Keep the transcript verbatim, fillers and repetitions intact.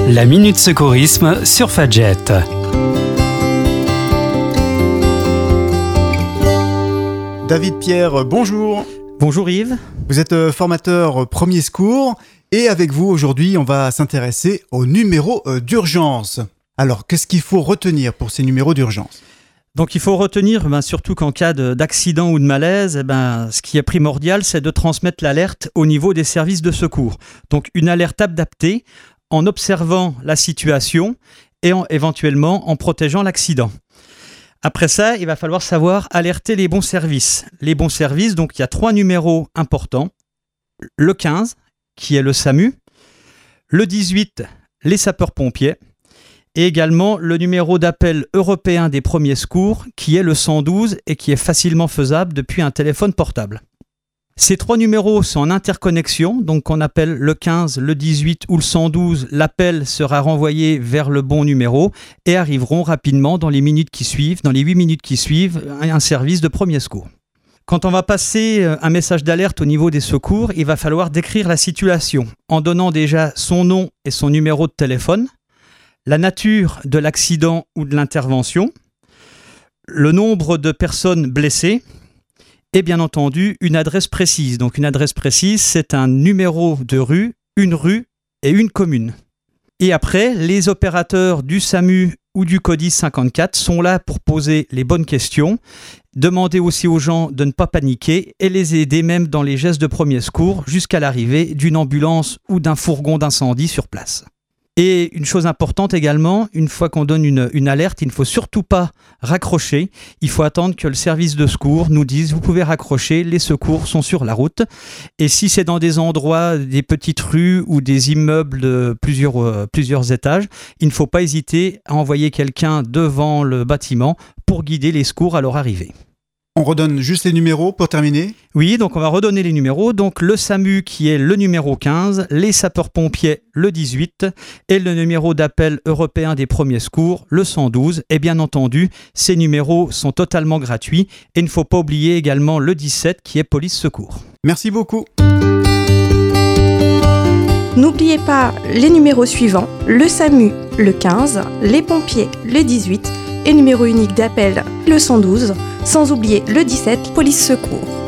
La Minute Secourisme sur Fadjet. David Pierre, bonjour. Bonjour Yves. Vous êtes formateur premier secours et avec vous aujourd'hui on va s'intéresser aux numéros d'urgence. Alors qu'est-ce qu'il faut retenir pour ces numéros d'urgence ? Donc il faut retenir, ben, surtout qu'en cas de, d'accident ou de malaise, eh ben, ce qui est primordial, c'est de transmettre l'alerte au niveau des services de secours. Donc une alerte adaptée en observant la situation et en, éventuellement en protégeant l'accident. Après ça, il va falloir savoir alerter les bons services. Les bons services, donc il y a trois numéros importants. Le quinze, qui est le SAMU. Le dix-huit, les sapeurs-pompiers. Et également le numéro d'appel européen des premiers secours, qui est le cent douze et qui est facilement faisable depuis un téléphone portable. Ces trois numéros sont en interconnexion, donc on appelle le quinze, le dix-huit ou le cent douze. L'appel sera renvoyé vers le bon numéro et arriveront rapidement dans les minutes qui suivent, dans les huit minutes qui suivent, un service de premier secours. Quand on va passer un message d'alerte au niveau des secours, il va falloir décrire la situation en donnant déjà son nom et son numéro de téléphone, la nature de l'accident ou de l'intervention, le nombre de personnes blessées et bien entendu une adresse précise. Donc une adresse précise, c'est un numéro de rue, une rue et une commune. Et après, les opérateurs du SAMU ou du CODIS cinquante-quatre sont là pour poser les bonnes questions, demander aussi aux gens de ne pas paniquer et les aider même dans les gestes de premier secours jusqu'à l'arrivée d'une ambulance ou d'un fourgon d'incendie sur place. Et une chose importante également, une fois qu'on donne une, une alerte, il ne faut surtout pas raccrocher. Il faut attendre que le service de secours nous dise « vous pouvez raccrocher, les secours sont sur la route ». Et si c'est dans des endroits, des petites rues ou des immeubles de plusieurs, euh, plusieurs étages, il ne faut pas hésiter à envoyer quelqu'un devant le bâtiment pour guider les secours à leur arrivée. On redonne juste les numéros pour terminer ? Oui, donc on va redonner les numéros. Donc le SAMU qui est le numéro quinze, les sapeurs-pompiers le dix-huit et le numéro d'appel européen des premiers secours le cent douze. Et bien entendu, ces numéros sont totalement gratuits et il ne faut pas oublier également le dix-sept qui est police secours. Merci beaucoup. N'oubliez pas les numéros suivants, le SAMU le quinze, les pompiers le dix-huit et numéro unique d'appel le cent douze, sans oublier le dix-sept, police secours.